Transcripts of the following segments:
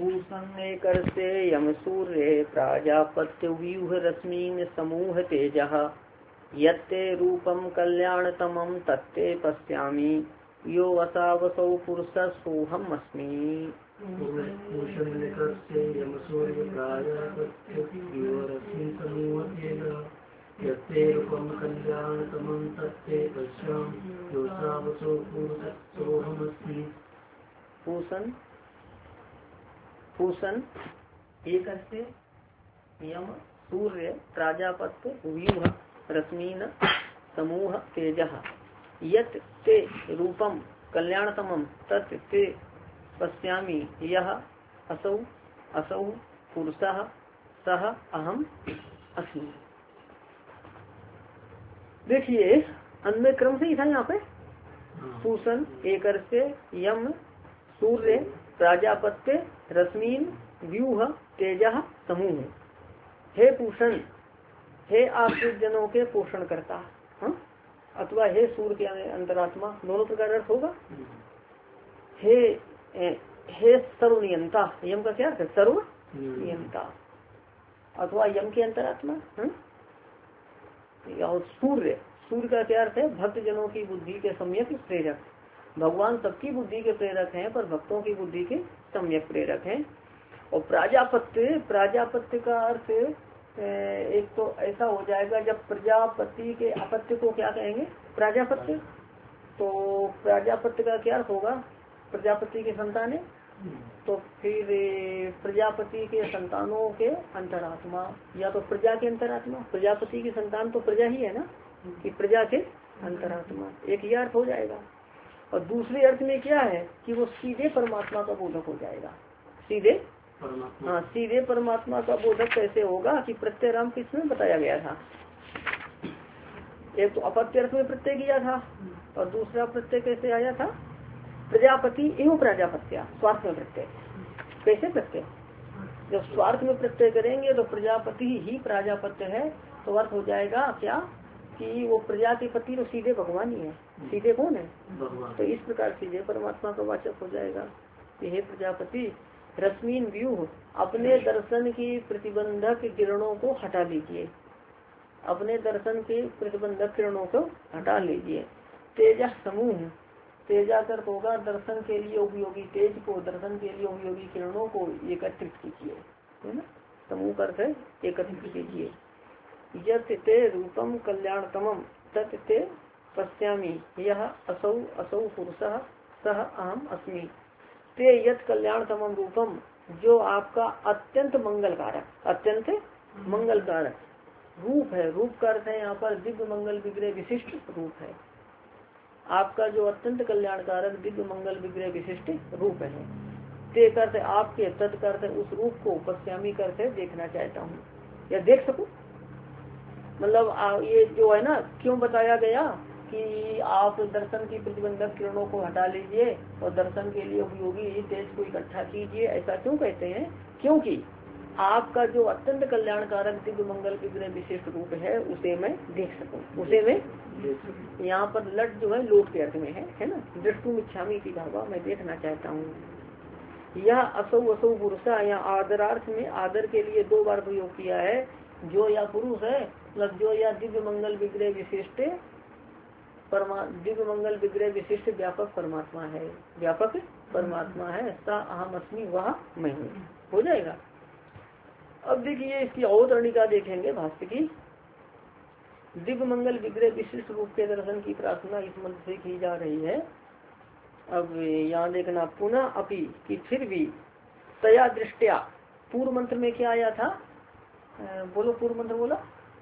भूषण करते यम सूर्य प्राजापत्य व्यूह रश्मीन समूह तेजः यत्ते रूपम कल्याणतमं तत्ते पश्यामि यो वसावसौ पुरुषः सोऽहम् अस्मि। भूषण करते यम सूर्य प्राजापत्य व्यूह रश्मीन समूह तेजः यत्ते रूपम कल्याणतमं तत्ते पश्यामि यो वसावसौ पुरुषः सोऽहम् अस्मि। भूषण भूषण एक से यम सूर्य प्राजापत्य व्यूह रश्मीन समूह तेजः यत् ते रूपम कल्याणतमं तत् ते पश्यामि यह असौ असौ पुरुषः सह अहम अस्मि। देखिए अन्य क्रम से ही था यहाँ पे। भूषण एक से यम सूर्य प्राजापत्य रश्मीन व्यूह तेजः समूह। हे पूषण, हे आश्रित जनों के पोषण करता, अथवा हे सूर्य के अंतरात्मा, दोनों प्रकार अर्थ होगा। हे सर्वनियंता, यम का क्या है? सर्वनियंता, अथवा यम के अंतरात्मा। और सूर्य, सूर्य का क्या अर्थ है? भक्त जनों की बुद्धि के सम्यक प्रेरक। भगवान सबकी बुद्धि के प्रेरक हैं, पर भक्तों की बुद्धि के सम्यक प्रेरक हैं। और प्राजापत्य, प्राजापत्य का अर्थ एक तो ऐसा हो जाएगा जब प्रजापति के अपत्य को क्या कहेंगे? प्राजापत्य। तो प्राजापत्य का क्या अर्थ होगा? प्रजापति के संतान है, तो फिर प्रजापति के संतानों के अंतरात्मा, या तो प्रजा के अंतरात्मा। प्रजापति की संतान तो प्रजा ही है ना, कि प्रजा के अंतरात्मा, एक ही अर्थ हो जाएगा। और दूसरे अर्थ में क्या है कि वो सीधे परमात्मा का बोधक हो जाएगा। सीधे हाँ, सीधे परमात्मा का बोधक कैसे होगा कि प्रत्यय राम किसमें बताया गया था? एक तो अपत्य अर्थ में प्रत्यय किया था, और दूसरा प्रत्यय कैसे आया था? प्रजापति एवं प्राजापत्या, स्वार्थ में प्रत्यय। कैसे प्रत्यय? जब स्वार्थ में प्रत्यय करेंगे तो प्रजापति ही प्राजापत्य है, तो अर्थ हो जाएगा क्या कि वो प्रजा के पति तो सीधे भगवान ही है। सीधे कौन है? तो इस प्रकार सीधे परमात्मा का वाचक हो जाएगा कि हे प्रजापति, रश्मीन व्यूह, अपने दर्शन की प्रतिबंधक किरणों को हटा लीजिए। अपने दर्शन के प्रतिबंधक किरणों को हटा लीजिए। तेजा समूह, तेजा अर्थ होगा दर्शन के लिए उपयोगी तेज को, दर्शन के लिए उपयोगी किरणों को एकत्रित कीजिए, है ना। समूह अर्थ है एकत्रित कीजिए। यत् ते रूपम कल्याणतमम तत् ते पश्यामि यह असौ असौ पुरुषः सह अहम अस्मि। ते यत् कल्याणतमम रूपम, जो आपका अत्यंत मंगलकारक, अत्यंत मंगलकारक रूप है। रूप का अर्थ है यहाँ पर दिव्य मंगल विग्रह विशिष्ट रूप है। आपका जो अत्यंत कल्याणकारक दिव्य मंगल विग्रह विशिष्ट रूप है। ते करते आपके, तत् करते उस रूप को, पश्यामी करते देखना चाहता हूँ या देख सकूं। मतलब ये जो है ना, क्यों बताया गया कि आप दर्शन की प्रतिबंधक किरणों को हटा लीजिए और दर्शन के लिए उपयोगी तेज को इकट्ठा कीजिए, ऐसा क्यों कहते हैं? क्योंकि आपका जो अत्यंत कल्याणकारक दिव्य मंगल विग्रह विशिष्ट रूप है उसे मैं देख सकूं, उसे मैं यहाँ पर लट जो है लोट के अर्थ में है ना, दृष्टुम इच्छामि की भावा, मैं देखना चाहता हूँ। यह असौ असौ पुरुषा, यहाँ आदरार्थ में आदर के लिए दो बार प्रयोग किया है। जो या पुरुष है, मतलब जो या दिव्य मंगल विग्रह विशिष्ट दिव्य मंगल विग्रह विशिष्ट व्यापक परमात्मा है, व्यापक परमात्मा है। सा अहम अस्मि, वह मैं हूँ, हो जाएगा। अब देखिए इसकी अवतरणिका देखेंगे भाष्य की। दिव्य मंगल विग्रह विशिष्ट रूप के दर्शन की प्रार्थना इस मंत्र से की जा रही है। अब यहाँ देखना, पुनः अपि कि फिर भी, तया दृष्टिया, पूर्व मंत्र में क्या आया था? बोलो पूर्व मंत्र बोला।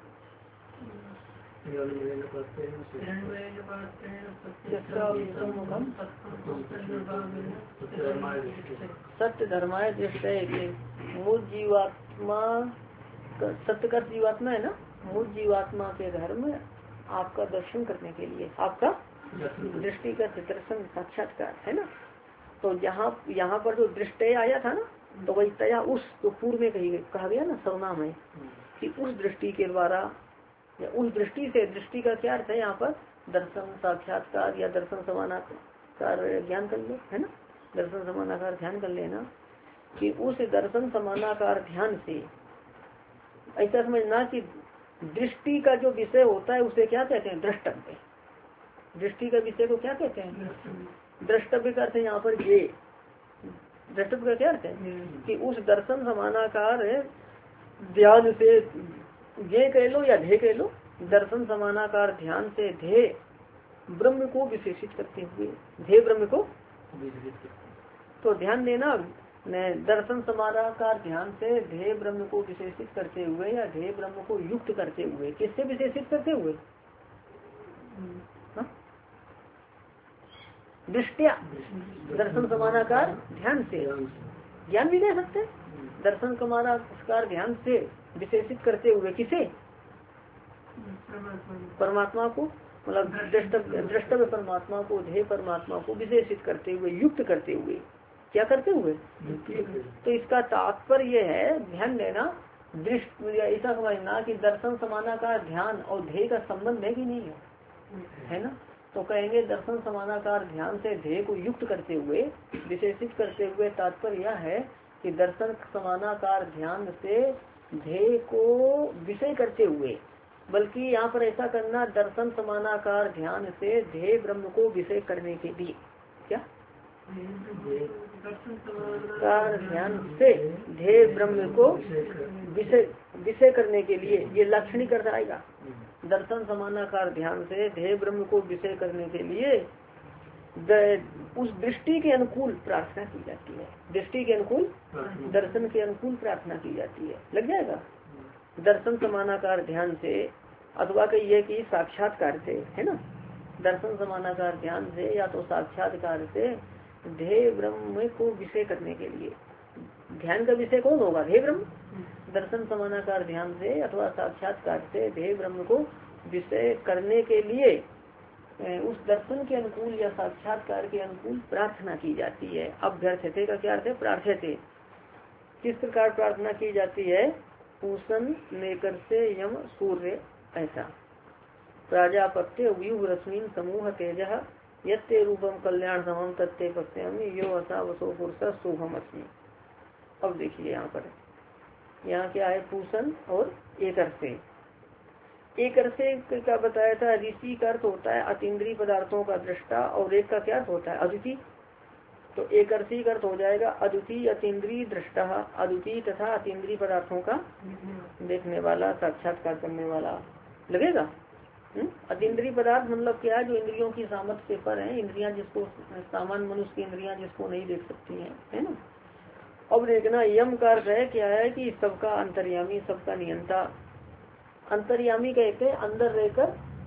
सत्य धर्माय दृष्टि, मूल जीवात्मा, सत्य का जीवात्मा है ना, मूल जीवात्मा के धर्म आपका दर्शन करने के लिए, आपका दृष्टि का दर्शन साक्षात्कार है ना। तो यहाँ पर जो दृष्टि आया था ना, तो वही तया उस, तो पूर्व में कहा गया ना सर्वनाम है कि उस दृष्टि के द्वारा, या उस दृष्टि से, दृष्टि का क्या अर्थ है यहाँ पर? दर्शन साक्षात्कार या दर्शन समानाकार ज्ञान कर ले, है ना, दर्शन समानाकार ध्यान कर लेना। कि उस दर्शन समानाकार ध्यान से, ऐसा समझना कि दृष्टि का जो विषय होता है उसे क्या कहते हैं? द्रष्टव्य। दृष्टि का विषय को क्या कहते हैं? द्रष्टव्य का अर्थ है यहाँ पर ये। द्रष्टव्य का क्या अर्थ है? कि उस दर्शन समानाकार ध्यान से, ये कह लो या ध्येय कह लो, दर्शन समानाकार ध्यान से ध्येय ब्रह्म को विशेषित करते हुए, ध्येय ब्रह्म को, तो ध्यान देना, दर्शन समानाकार ध्यान से ध्येय ब्रह्म को विशेषित करते हुए या ध्येय ब्रह्म को युक्त करते हुए, किससे विशेषित करते हुए? दृष्टिया, दर्शन समानाकार ध्यान से, ज्ञान भी दे सकते, दर्शन समानाकार ध्यान से विशेषित करते हुए किसे? परमात्मा को, मतलब दृष्टव्य परमात्मा को, ध्येय परमात्मा को विशेषित करते हुए, युक्त करते हुए, क्या करते हुए? तो इसका तात्पर्य है, ध्यान देना, दृष्टि ऐसा समझना कि दर्शन समानाकार ध्यान और ध्येय का संबंध है कि नहीं है, है ना? तो कहेंगे दर्शन समानाकार ध्यान से ध्येय को युक्त करते हुए, विशेषित करते हुए, तात्पर्य यह है कि दर्शन समानाकार ध्यान से ध्येय को विषय करते हुए, बल्कि यहाँ पर ऐसा करना, दर्शन समानाकार ध्यान से ध्येय ब्रह्म को विषय करने के लिए, क्या कार ध्यान से ध्येय ब्रह्म को विषय करने के लिए, ये लाक्षणिक अर्थ आएगा। दर्शन समानाकार ध्यान से ध्येय ब्रह्म को विषय करने के लिए उस दृष्टि के अनुकूल प्रार्थना की जाती है, दृष्टि के अनुकूल, दर्शन के अनुकूल प्रार्थना की जाती है। लग जाएगा? दर्शन समानाकार ध्यान से, अथवा कहिए कि साक्षात्कार से, है ना? दर्शन समानाकार ध्यान से या तो साक्षात्कार से ध्येय ब्रह्म को विषय करने के लिए, ध्यान का विषय कौन होगा? ध्येय ब्रह्म। दर्शन समानाकार ध्यान से अथवा साक्षात्कार से ध्येय ब्रह्म को विषय करने के लिए उस दर्शन के अनुकूल या साक्षात्कार के अनुकूल प्रार्थना की जाती है। अभ्यर्थते का क्या अर्थ है? प्रार्थते। किस प्रकार प्रार्थना की जाती है? पूषण नेकर से यम सूर्य, ऐसा प्राजापत्य व्यूह रश्मिन समूह तेज यत्ते रूपम कल्याण समम तत्ते पत्यम यो असा वसो पुरुष शुभम अस्मि। अब देखिए यहाँ पर, यहाँ क्या है? पूषण और एकर से। एकर से का बताया था, ऋषि का अर्थ होता है अतीन्द्रिय पदार्थों का दृष्टा, और एक का क्या अर्थ होता है? अद्वितीय। तो एकर्षी का अर्थ हो जाएगा अद्वितीय अतीन्द्रिय दृष्टा, अद्वितीय तथा अतीन्द्रिय पदार्थों का देखने वाला, साक्षात्कार करने वाला। लगेगा? अतीन्द्रिय पदार्थ मतलब क्या है? जो इंद्रियों की सामर्थ्य से पर है, इंद्रियां जिसको, सामान्य मनुष्य की इंद्रियां जिसको नहीं देख सकती हैं, है ना? अब देखना, यम का अर्थ है क्या है? कि सबका अंतर्यामी, सबका नियंता। अंतर्यामी कहते हैं अंदर रहकर।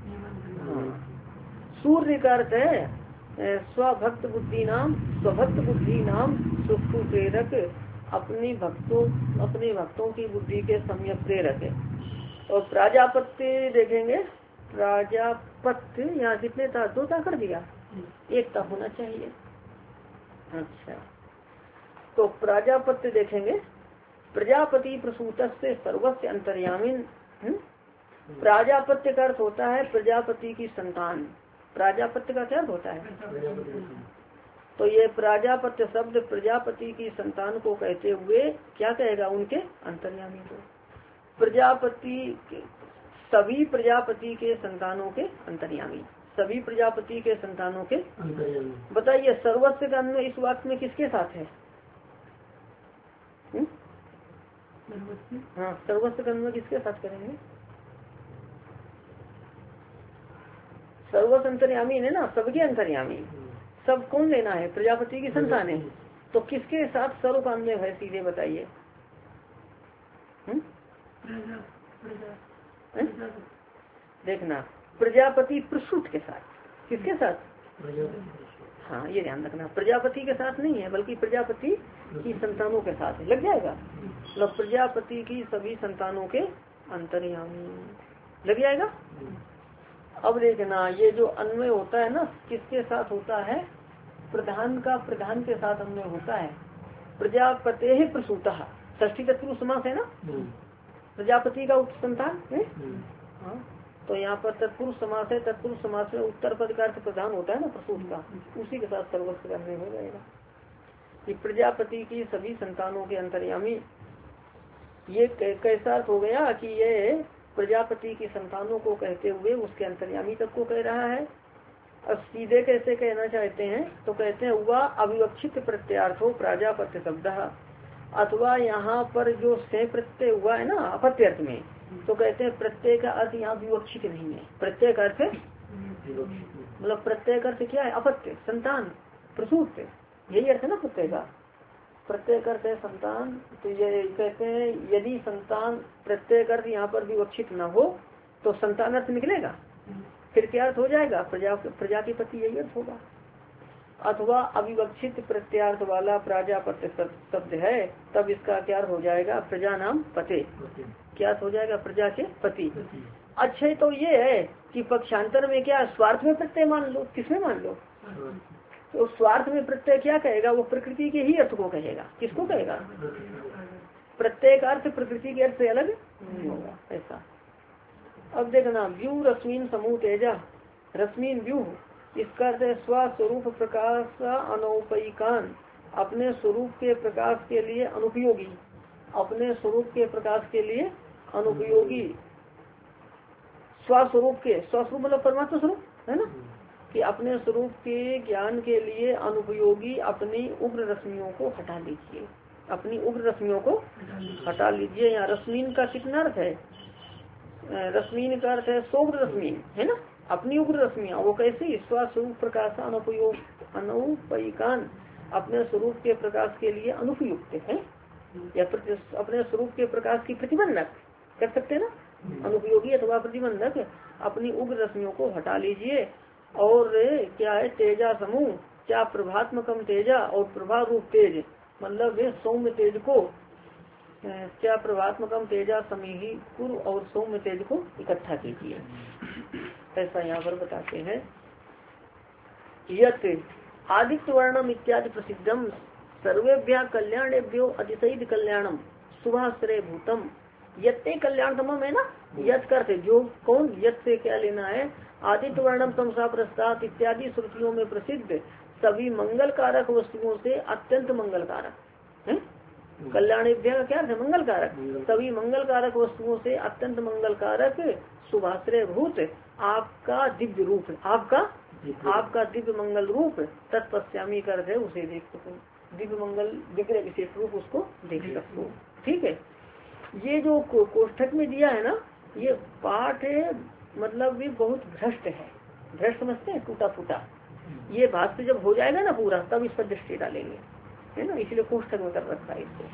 सूर्य का अर्थ है स्वभक्त बुद्धि नाम, स्वभक्त बुद्धि नाम सुखु प्रेरक, अपने भक्तों की बुद्धि के सम्यक प्रेरक है। और प्राजापत्य देखेंगे, प्राजापत्य यहाँ कितने था? 2 था कर दिया, 1 था होना चाहिए। अच्छा, तो प्राजापत्य देखेंगे, प्रजापति प्रसूत से सर्वस्व अंतर्यामीन। प्राजापत्य का अर्थ होता है प्रजापति की संतान। प्राजापत्य का क्या अर्थ होता है? तो ये प्राजापत्य शब्द प्रजापति की संतान को कहते हुए क्या कहेगा? उनके अंतर्यामी को। प्रजापति, सभी प्रजापति के संतानों के अंतर्यामी, सभी प्रजापति के संतानों के। बताइए सर्वस्व का अन्वय इस वाक्य में किसके साथ है? हाँ, सर्वस्व का अन्वय किसके साथ करेंगे? सर्वस्व अंतर्यामी है ना, सबके अंतर्यामी। सब कौन लेना है? प्रजापति की संतान है। तो किसके साथ सर्व का अन्वय है? सीधे बताइए। देखना, प्रजापति प्रसूत के साथ। किसके साथ? हाँ, ये ध्यान रखना, प्रजापति के साथ नहीं है, बल्कि प्रजापति की संतानों के साथ है। लग जाएगा? मतलब प्रजापति की सभी संतानों के अंतर्यामी। लग जाएगा? अब देखना, ये जो अन्वय होता है ना, किसके साथ होता है? प्रधान का प्रधान के साथ अन्वय होता है। प्रजापते ही प्रसूता, षष्ठी तत्पुरुष समास है ना, प्रजापति का संतान है। हाँ, तो यहाँ पर तत्पुरुष समास है। तत्पुरुष समास में उत्तर पद का अर्थ प्रधान होता है ना, प्रसूत का, उसी के साथ सर्वस्व अन्वय हो जाएगा। कि प्रजापति की सभी संतानों के अंतर्यामी। ये कैसा अर्थ हो गया कि ये प्रजापति की संतानों को कहते हुए उसके अंतर्यामी तक को कह रहा है। अब सीधे कैसे कहना चाहते हैं तो कहते हैं वह अविवक्षित प्रत्यार्थो प्राजापत्य शब्द, अथवा यहाँ पर जो से प्रत्यय हुआ है ना अपत्य अर्थ में, तो कहते हैं प्रत्यय का अर्थ यहाँ विवक्षित नहीं है। प्रत्यय का अर्थ मतलब प्रत्यय का अर्थ क्या है? अपत्य, संतान, प्रसूत, यही अर्थ है ना प्रत्यय का। प्रत्यय का अर्थ है संतान। तो ये कहते हैं यदि संतान प्रत्यय का अर्थ यहाँ पर विवक्षित न हो तो संतान अर्थ निकलेगा, फिर क्या अर्थ हो जाएगा? प्रजा की पति, यही अर्थ होगा। अथवा अविवक्षित प्रत्यार्थ वाला प्राजापत्य शब्द है, तब इसका क्या अर्थ हो जाएगा? प्रजा नाम पते। क्या अर्थ हो जाएगा? प्रजा के पति। अच्छे तो ये है कि पक्षांतर में क्या स्वार्थ में प्रत्यय मान लो, किसमें मान लो? तो स्वार्थ में प्रत्यय क्या कहेगा? वो प्रकृति के ही अर्थ को कहेगा। किसको कहेगा? प्रत्यय का अर्थ प्रकृति के अर्थ से अलग नहीं होगा, ऐसा। अब देखना, व्यू रश्मीन समूह तेजा, रश्मीन व्यू, इसका अर्थ है स्वस्वरूप प्रकाश अनौपयिकान, अपने स्वरूप के प्रकाश के लिए अनुपयोगी, अपने स्वरूप के प्रकाश के लिए अनुपयोगी। स्वस्वरूप के, स्वस्वरूप मतलब परमात्मा स्वरूप है ना, कि अपने स्वरूप के ज्ञान के लिए अनुपयोगी अपनी उग्र रश्मियों को हटा लीजिए, अपनी उग्र रश्मियों को हटा लीजिए। यहाँ रश्मीन का कितना अर्थ है? रश्मीन का अर्थ है सोग्र रश्मीन, है ना, अपनी उग्र रश्मियाँ। वो कैसी? स्वस्वरूप प्रकाश अनुपयिकान, अपने स्वरूप के प्रकाश के लिए अनुपयुक्त है, या अपने स्वरूप के प्रकाश की प्रतिबंधक कर सकते हैं ना, अनुपयोगी अथवा प्रतिबंधक अपनी उग्र रश्मियों को हटा लीजिए। और क्या है? तेजा समूह, क्या प्रभात्मकम तेजा, और प्रभा रूप तेज, मतलब सौम्य तेज को, क्या प्रभात्मकम तेजा समीही कुरु, और सौम्य तेज को इकट्ठा कीजिए, ऐसा यहाँ पर बताते हैं। यत् आदित्य वर्णम इत्यादि प्रसिद्धम सर्वेभ्य कल्याणेभ्यो अतिशयित कल्याणम शुभाश्रय भूतम। यत्ते कल्याणतमम है ना, यत् करते जो, कौन? यत् से क्या लेना है? आदित्य वर्णम तमसा प्रस्ताव इत्यादि श्रुतियों में प्रसिद्ध सभी मंगल कारक वस्तुओं से अत्यंत मंगल कारक है। कल्याणेभ्य का क्या है? मंगल कारक। सभी मंगल कारक वस्तुओं से अत्यंत मंगल कारक शुभाश्रय भूत आपका दिव्य रूप, आपका दिव्य मंगल रूप तत्पश्यामी करते उसे देख सको, दिव्य मंगल विग्रह विशेष रूप उसको देख सको। ठीक है, ये जो कोष्ठक में दिया है ना, ये पाठ है, मतलब भी बहुत भ्रष्ट है, भ्रष्ट समझते हैं, टूटा फूटा। ये भाष्य जब हो जाएगा ना पूरा, तब इस पर दृष्टि डालेंगे, है ना, इसलिए कोष्ठक में कर रखा है इसको।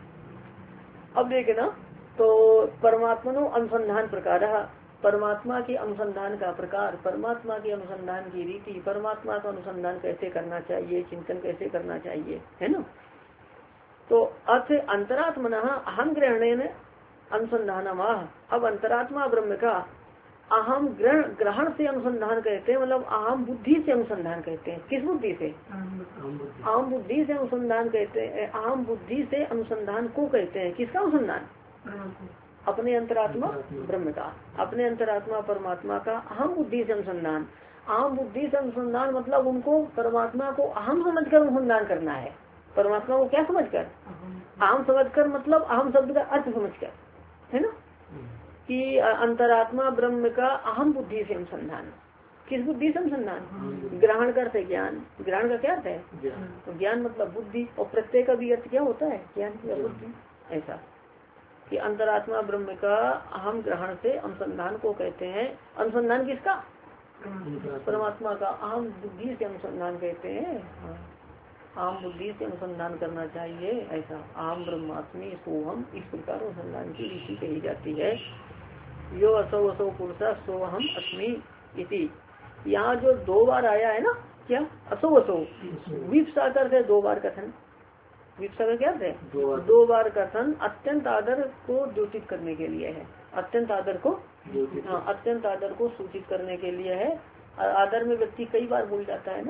अब देखे ना, तो परमात्मनो अनुसंधान प्रकार, परमात्मा के अनुसंधान का प्रकार, परमात्मा के अनुसंधान की रीति, परमात्मा का अनुसंधान कैसे करना चाहिए, चिंतन कैसे करना चाहिए, है ना। तो अर्थ अंतरात्मना अहम ग्रहणेन अनुसंधानमाह। अब अंतरात्मा ब्रह्म का अहम ग्रहण से अनुसंधान कहते हैं, मतलब अहम बुद्धि से अनुसंधान कहते हैं। किस बुद्धि से? अहम बुद्धि से अनुसंधान कहते हैं। अहम बुद्धि से अनुसंधान को कहते हैं। किसका अनुसंधान? अपने अंतरात्मा ब्रह्म का, अपने अंतरात्मा परमात्मा का अहम बुद्धि से अनुसंधान। अहम बुद्धि से अनुसंधान मतलब उनको परमात्मा को अहम समझकर अनुसंधान करना है। परमात्मा को क्या समझकर? अहम समझकर, मतलब अहम शब्द का अर्थ समझकर, है ना, कि अंतरात्मा ब्रह्म का अहम बुद्धि से अनुसंधान। किस बुद्धि से अनुसंधान? ग्रहण का अर्थ है ज्ञान, ग्रहण का क्या अर्थ है? तो ज्ञान मतलब बुद्धि, और प्रत्यय का भी अर्थ क्या होता है? ज्ञान या बुद्धि। ऐसा कि अंतरात्मा ब्रह्म का अहम ग्रहण से अनुसंधान को कहते हैं। अनुसंधान किसका? परमात्मा का अहम बुद्धि से अनुसंधान कहते हैं। अहम बुद्धि से अनुसंधान करना चाहिए, ऐसा। अहम ब्रह्मास्मि सोहम, इस प्रकार अनुसंधान की रीति कही जाती है। यो असो असो पुरुषा सोहम अस्मि इति। यहाँ जो दो बार आया है ना, क्या? असो असो, विप्सा करते 2 बार कथन। विप्सा का क्या है? 2 बार कथन अत्यंत आदर को द्योतित करने के लिए है। अत्यंत आदर को, हाँ, अत्यंत आदर को सूचित करने के लिए है। आदर में व्यक्ति कई बार भूल जाता है ना,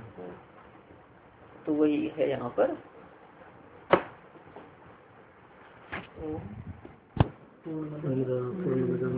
तो वही है यहाँ पर।